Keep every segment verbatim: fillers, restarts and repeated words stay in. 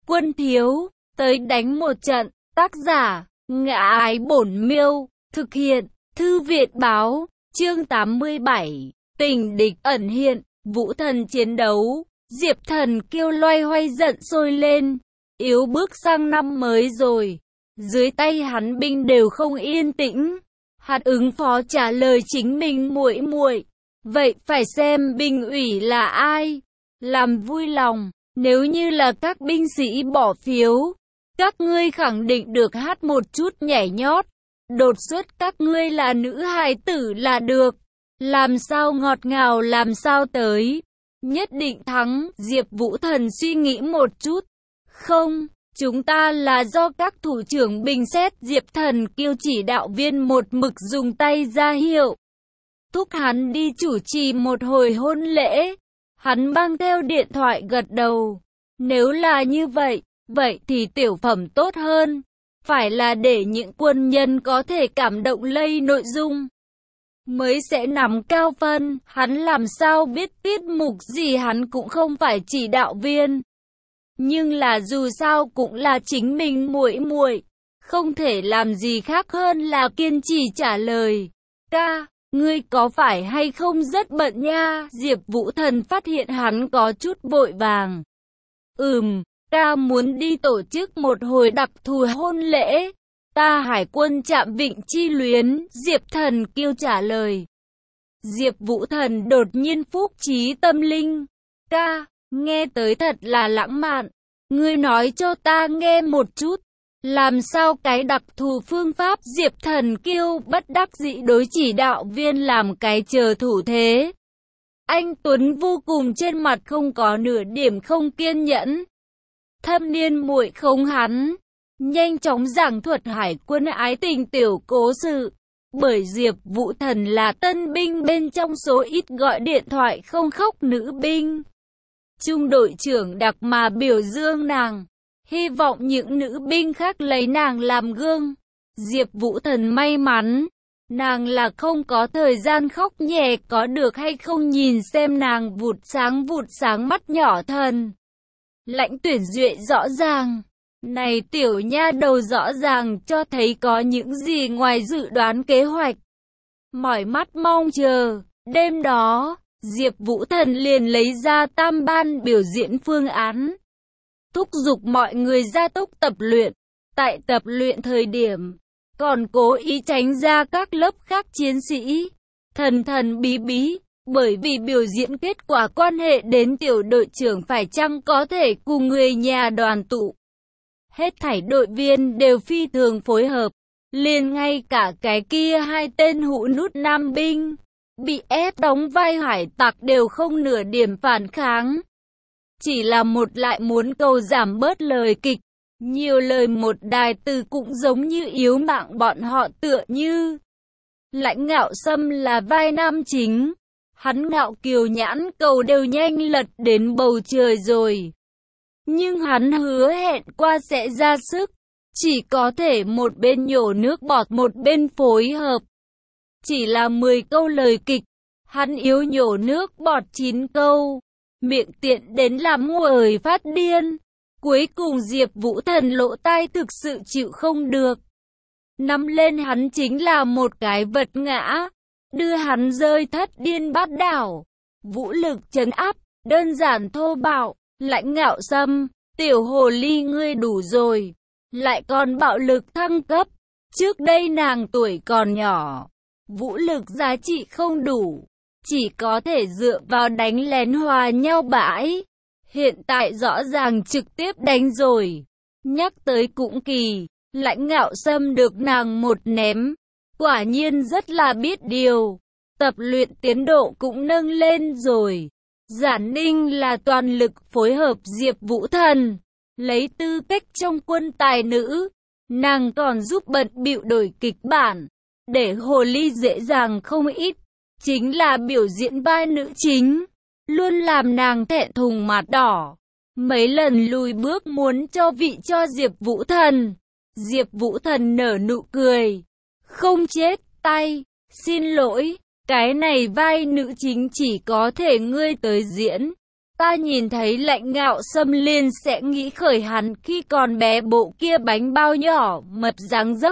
Quân thiếu, tới đánh một trận. Tác giả, Ngã Ái Bổn Miêu. Thực hiện, Thư viện báo. Chương tám mươi bảy. Tình địch ẩn hiện. Vũ Thần chiến đấu. Diệp Thần Kiêu loay hoay giận sôi lên. Yếu bước sang năm mới rồi. Dưới tay hắn binh đều không yên tĩnh. Hắn ứng phó trả lời chính mình muội muội. Vậy phải xem binh ủy là ai? Làm vui lòng, nếu như là các binh sĩ bỏ phiếu, các ngươi khẳng định được hát một chút nhảy nhót. Đột xuất các ngươi là nữ hài tử là được. Làm sao ngọt ngào làm sao tới. Nhất định thắng. Diệp Vũ Thần suy nghĩ một chút. Không, chúng ta là do các thủ trưởng bình xét. Diệp Thần Kiêu chỉ đạo viên một mực dùng tay ra hiệu. Thúc hắn đi chủ trì một hồi hôn lễ. Hắn mang theo điện thoại gật đầu. Nếu là như vậy, vậy thì tiểu phẩm tốt hơn. Phải là để những quân nhân có thể cảm động lây nội dung mới sẽ nắm cao phân. Hắn làm sao biết tiết mục gì, hắn cũng không phải chỉ đạo viên. Nhưng là dù sao cũng là chính mình muội muội, không thể làm gì khác hơn là kiên trì trả lời. Ca, ngươi có phải hay không rất bận nha? Diệp Vũ Thần phát hiện hắn có chút vội vàng. Ừm, ta muốn đi tổ chức một hồi đặc thù hôn lễ. Ta hải quân Trạm Vịnh Chi Luyến. Diệp Thần Kiêu trả lời. Diệp Vũ Thần đột nhiên phúc trí tâm linh. Ca, nghe tới thật là lãng mạn. Ngươi nói cho ta nghe một chút. Làm sao cái đặc thù phương pháp? Diệp Thần Kiêu bất đắc dĩ đối chỉ đạo viên làm cái chờ thủ thế. Anh Tuấn vô cùng trên mặt không có nửa điểm không kiên nhẫn. Thâm niên muội không hắn. Nhanh chóng giảng thuật hải quân ái tình tiểu cố sự. Bởi Diệp Vũ Thần là tân binh bên trong số ít gọi điện thoại không khóc nữ binh. Trung đội trưởng đặc mà biểu dương nàng. Hy vọng những nữ binh khác lấy nàng làm gương. Diệp Vũ Thần may mắn. Nàng là không có thời gian khóc nhè, có được hay không nhìn xem nàng vụt sáng vụt sáng mắt nhỏ thần. Lãnh Tuyển Duệ rõ ràng. Này tiểu nha đầu rõ ràng cho thấy có những gì ngoài dự đoán kế hoạch. Mỏi mắt mong chờ. Đêm đó, Diệp Vũ Thần liền lấy ra tam ban biểu diễn phương án. Thúc giục mọi người ra tốc tập luyện. Tại tập luyện thời điểm, còn cố ý tránh ra các lớp khác chiến sĩ. Thần thần bí bí, bởi vì biểu diễn kết quả quan hệ đến tiểu đội trưởng phải chăng có thể cùng người nhà đoàn tụ. Hết thảy đội viên đều phi thường phối hợp. Liền ngay cả cái kia hai tên hũ nút nam binh, bị ép đóng vai hải tặc đều không nửa điểm phản kháng. Chỉ là một lại muốn cầu giảm bớt lời kịch. Nhiều lời một đài từ cũng giống như yếu mạng bọn họ tựa như. Lãnh Ngạo Sâm là vai nam chính. Hắn ngạo kiều nhãn cầu đều nhanh lật đến bầu trời rồi. Nhưng hắn hứa hẹn qua sẽ ra sức. Chỉ có thể một bên nhổ nước bọt một bên phối hợp. Chỉ là mười câu lời kịch. Hắn yếu nhổ nước bọt chín câu. Miệng tiện đến làm nguội phát điên. Cuối cùng Diệp Vũ Thần lỗ tai thực sự chịu không được. Nắm lên hắn chính là một cái vật ngã. Đưa hắn rơi thất điên bát đảo. Vũ lực trấn áp, đơn giản thô bạo. Lãnh Ngạo Sâm, tiểu hồ ly ngươi đủ rồi. Lại còn bạo lực thăng cấp. Trước đây nàng tuổi còn nhỏ. Vũ lực giá trị không đủ. Chỉ có thể dựa vào đánh lén hòa nhau bãi. Hiện tại rõ ràng trực tiếp đánh rồi. Nhắc tới cũng kỳ. Lãnh Ngạo Sâm được nàng một ném. Quả nhiên rất là biết điều. Tập luyện tiến độ cũng nâng lên rồi. Giản Ninh là toàn lực phối hợp Diệp Vũ Thần. Lấy tư cách trong quân tài nữ. Nàng còn giúp bận bịu đổi kịch bản. Để hồ ly dễ dàng không ít. Chính là biểu diễn vai nữ chính. Luôn làm nàng thẹn thùng mặt đỏ. Mấy lần lùi bước muốn cho vị cho Diệp Vũ Thần. Diệp Vũ Thần nở nụ cười. Không chết tay. Xin lỗi. Cái này vai nữ chính chỉ có thể ngươi tới diễn. Ta nhìn thấy Lãnh Ngạo Sâm liền sẽ nghĩ khởi hắn khi còn bé bộ kia bánh bao nhỏ, mập dáng dấp.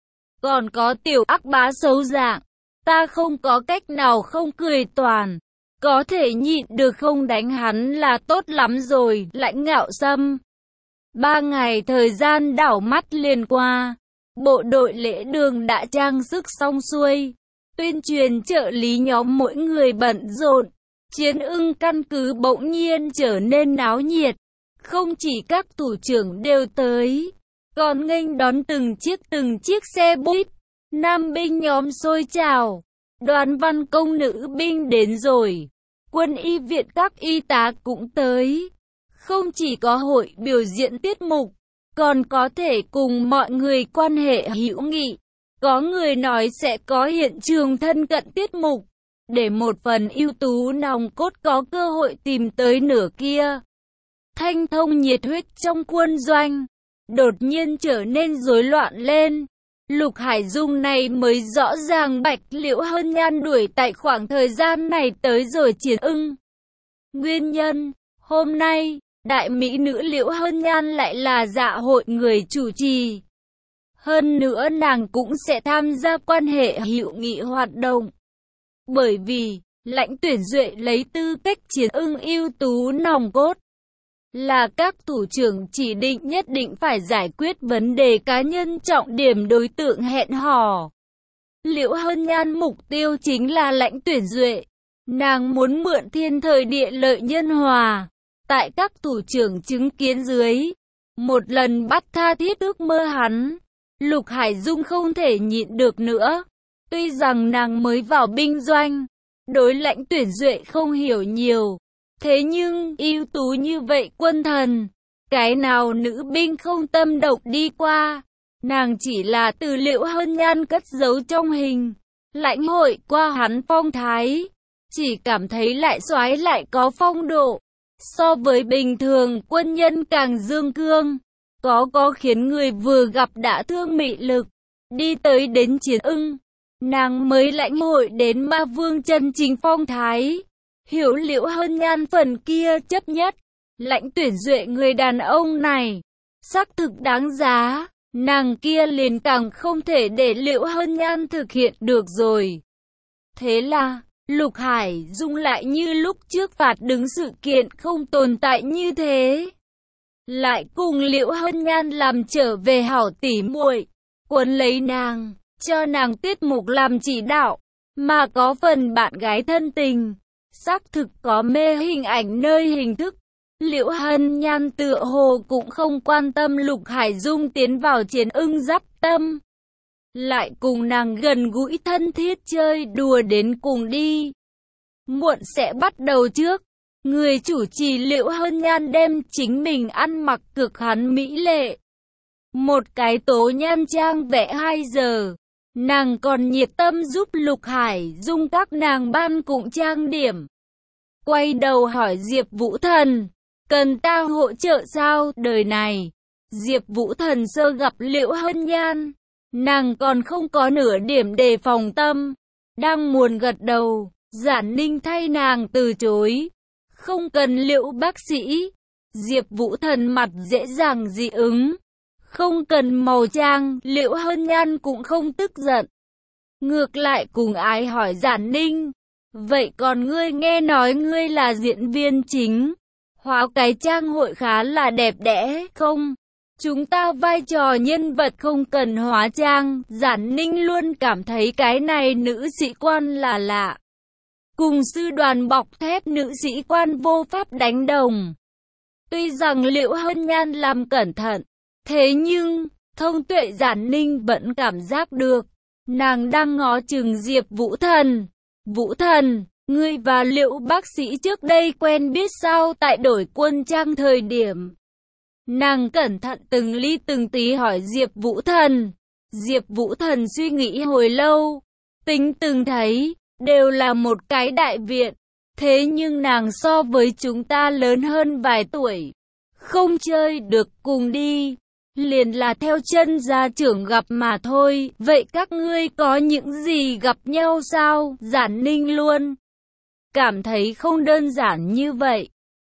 Còn có tiểu ác bá xấu dạng. Ta không có cách nào không cười toàn. Có thể nhịn được không đánh hắn là tốt lắm rồi, Lãnh Ngạo Sâm. Ba ngày thời gian đảo mắt liền qua. Bộ đội lễ đường đã trang sức xong xuôi. Tuyên truyền trợ lý nhóm mỗi người bận rộn. Chiến ưng căn cứ bỗng nhiên trở nên náo nhiệt. Không chỉ các thủ trưởng đều tới, còn nghênh đón từng chiếc từng chiếc xe buýt. Nam binh nhóm xôi trào. Đoàn văn công nữ binh đến rồi. Quân y viện các y tá cũng tới. Không chỉ có hội biểu diễn tiết mục, còn có thể cùng mọi người quan hệ hữu nghị. Có người nói sẽ có hiện trường thân cận tiết mục, để một phần ưu tú nòng cốt có cơ hội tìm tới nửa kia. Thanh thông nhiệt huyết trong quân doanh, đột nhiên trở nên rối loạn lên. Lục Hải Dung này mới rõ ràng Bạch Liễu Hân Nhan đuổi tại khoảng thời gian này tới rồi Chiến ưng. Nguyên nhân, hôm nay, đại mỹ nữ Liễu Hân Nhan lại là dạ hội người chủ trì. Hơn nữa nàng cũng sẽ tham gia quan hệ hữu nghị hoạt động. Bởi vì, Lãnh Tuyển Duệ lấy tư cách Chiến ưng ưu tú nòng cốt, là các thủ trưởng chỉ định nhất định phải giải quyết vấn đề cá nhân trọng điểm đối tượng hẹn hò. Liễu Hân Nhan mục tiêu chính là Lãnh Tuyển Duệ. Nàng muốn mượn thiên thời địa lợi nhân hòa, tại các thủ trưởng chứng kiến dưới, một lần bắt tha thiết ước mơ hắn. Lục Hải Dung không thể nhịn được nữa. Tuy rằng nàng mới vào binh doanh, đối Lãnh Tuyển Duệ không hiểu nhiều. Thế nhưng, ưu tú như vậy quân thần, cái nào nữ binh không tâm động đi qua. Nàng chỉ là từ Liễu Hân Nhan cất giấu trong hình, lãnh hội qua hắn phong thái, chỉ cảm thấy lại soái lại có phong độ. So với bình thường quân nhân càng dương cương, có có khiến người vừa gặp đã thương mị lực. Đi tới đến Chiến ưng, nàng mới lãnh hội đến ma vương chân chính phong thái. Hiểu Liễu Hân Nhan phần kia chấp nhất, Lãnh Tuyển Duệ người đàn ông này, xác thực đáng giá, nàng kia liền càng không thể để Liễu Hân Nhan thực hiện được rồi. Thế là, Lục Hải Dung lại như lúc trước phạt đứng sự kiện không tồn tại như thế. Lại cùng Liễu Hân Nhan làm trở về hảo tỉ muội, quấn lấy nàng, cho nàng tiết mục làm chỉ đạo, mà có phần bạn gái thân tình. Xác thực có mê hình ảnh nơi hình thức. Liễu Hân Nhan tựa hồ cũng không quan tâm Lục Hải Dung tiến vào Chiến ưng giáp tâm. Lại cùng nàng gần gũi thân thiết chơi đùa đến cùng đi. Muộn sẽ bắt đầu trước. Người chủ trì Liễu Hân Nhan đem chính mình ăn mặc cực hắn mỹ lệ. Một cái tố nhan trang vẽ hai giờ. Nàng còn nhiệt tâm giúp Lục Hải Dung các nàng ban cùng trang điểm. Quay đầu hỏi Diệp Vũ Thần, cần ta hỗ trợ sao? Đời này, Diệp Vũ Thần sơ gặp Liễu Hân Nhan, nàng còn không có nửa điểm đề phòng tâm. Đang muốn gật đầu, Giản Ninh thay nàng từ chối. Không cần Liễu bác sĩ. Diệp Vũ Thần mặt dễ dàng dị ứng. Không cần màu trang, Liễu Hân Nhan cũng không tức giận. Ngược lại cùng ái hỏi Giản Ninh, vậy còn ngươi nghe nói ngươi là diễn viên chính, hóa cái trang hội khá là đẹp đẽ không? Chúng ta vai trò nhân vật không cần hóa trang. Giản Ninh luôn cảm thấy cái này nữ sĩ quan là lạ. Cùng sư đoàn bọc thép nữ sĩ quan vô pháp đánh đồng. Tuy rằng Liễu Hân Nhan làm cẩn thận, thế nhưng, thông tuệ Giản Ninh vẫn cảm giác được, nàng đang ngó chừng Diệp Vũ Thần. Vũ Thần, ngươi và Liễu bác sĩ trước đây quen biết sao? Tại đổi quân trang thời điểm. Nàng cẩn thận từng ly từng tí hỏi Diệp Vũ Thần. Diệp Vũ Thần suy nghĩ hồi lâu, tính từng thấy, đều là một cái đại viện. Thế nhưng nàng so với chúng ta lớn hơn vài tuổi, không chơi được cùng đi, liền là theo chân gia trưởng gặp mà thôi. Vậy các ngươi có những gì gặp nhau sao? Giản Ninh luôn cảm thấy không đơn giản như vậy.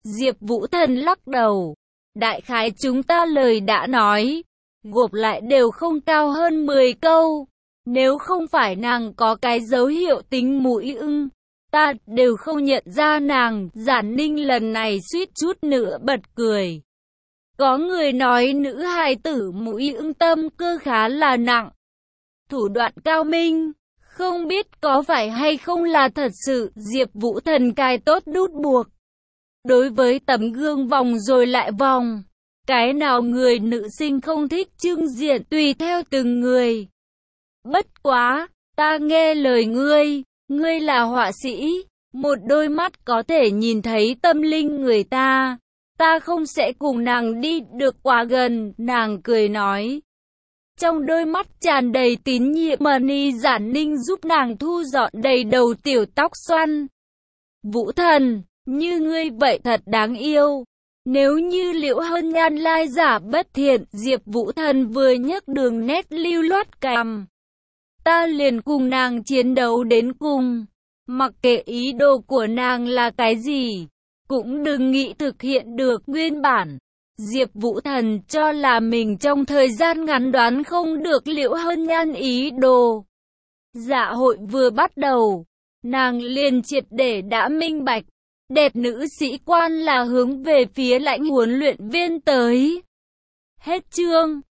Diệp Vũ Thần lắc đầu. Đại khái chúng ta lời đã nói, gộp lại đều không cao hơn mười câu. Nếu không phải nàng có cái dấu hiệu tính mũi ưng, ta đều không nhận ra nàng. Giản Ninh lần này suýt chút nữa bật cười. Có người nói nữ hài tử mũi ưng tâm cơ khá là nặng, thủ đoạn cao minh, không biết có phải hay không là thật sự. Diệp Vũ Thần cài tốt nút buộc, đối với tấm gương vòng rồi lại vòng. Cái nào người nữ sinh không thích trưng diện, tùy theo từng người. Bất quá, ta nghe lời ngươi, ngươi là họa sĩ, một đôi mắt có thể nhìn thấy tâm linh người ta. Ta không sẽ cùng nàng đi được quá gần, nàng cười nói. Trong đôi mắt tràn đầy tín nhiệm. Mani Giản Ninh giúp nàng thu dọn đầy đầu tiểu tóc xoăn. Vũ Thần, như ngươi vậy thật đáng yêu. Nếu như Liễu Hân Nhan lai giả bất thiện, Diệp Vũ Thần vừa nhấc đường nét lưu loát cằm, ta liền cùng nàng chiến đấu đến cùng. Mặc kệ ý đồ của nàng là cái gì, cũng đừng nghĩ thực hiện được. Nguyên bản, Diệp Vũ Thần cho là mình trong thời gian ngắn đoán không được Liễu Hân Nhan ý đồ. Dạ hội vừa bắt đầu, nàng liền triệt để đã minh bạch. Đẹp nữ sĩ quan là hướng về phía lãnh huấn luyện viên tới. Hết chương.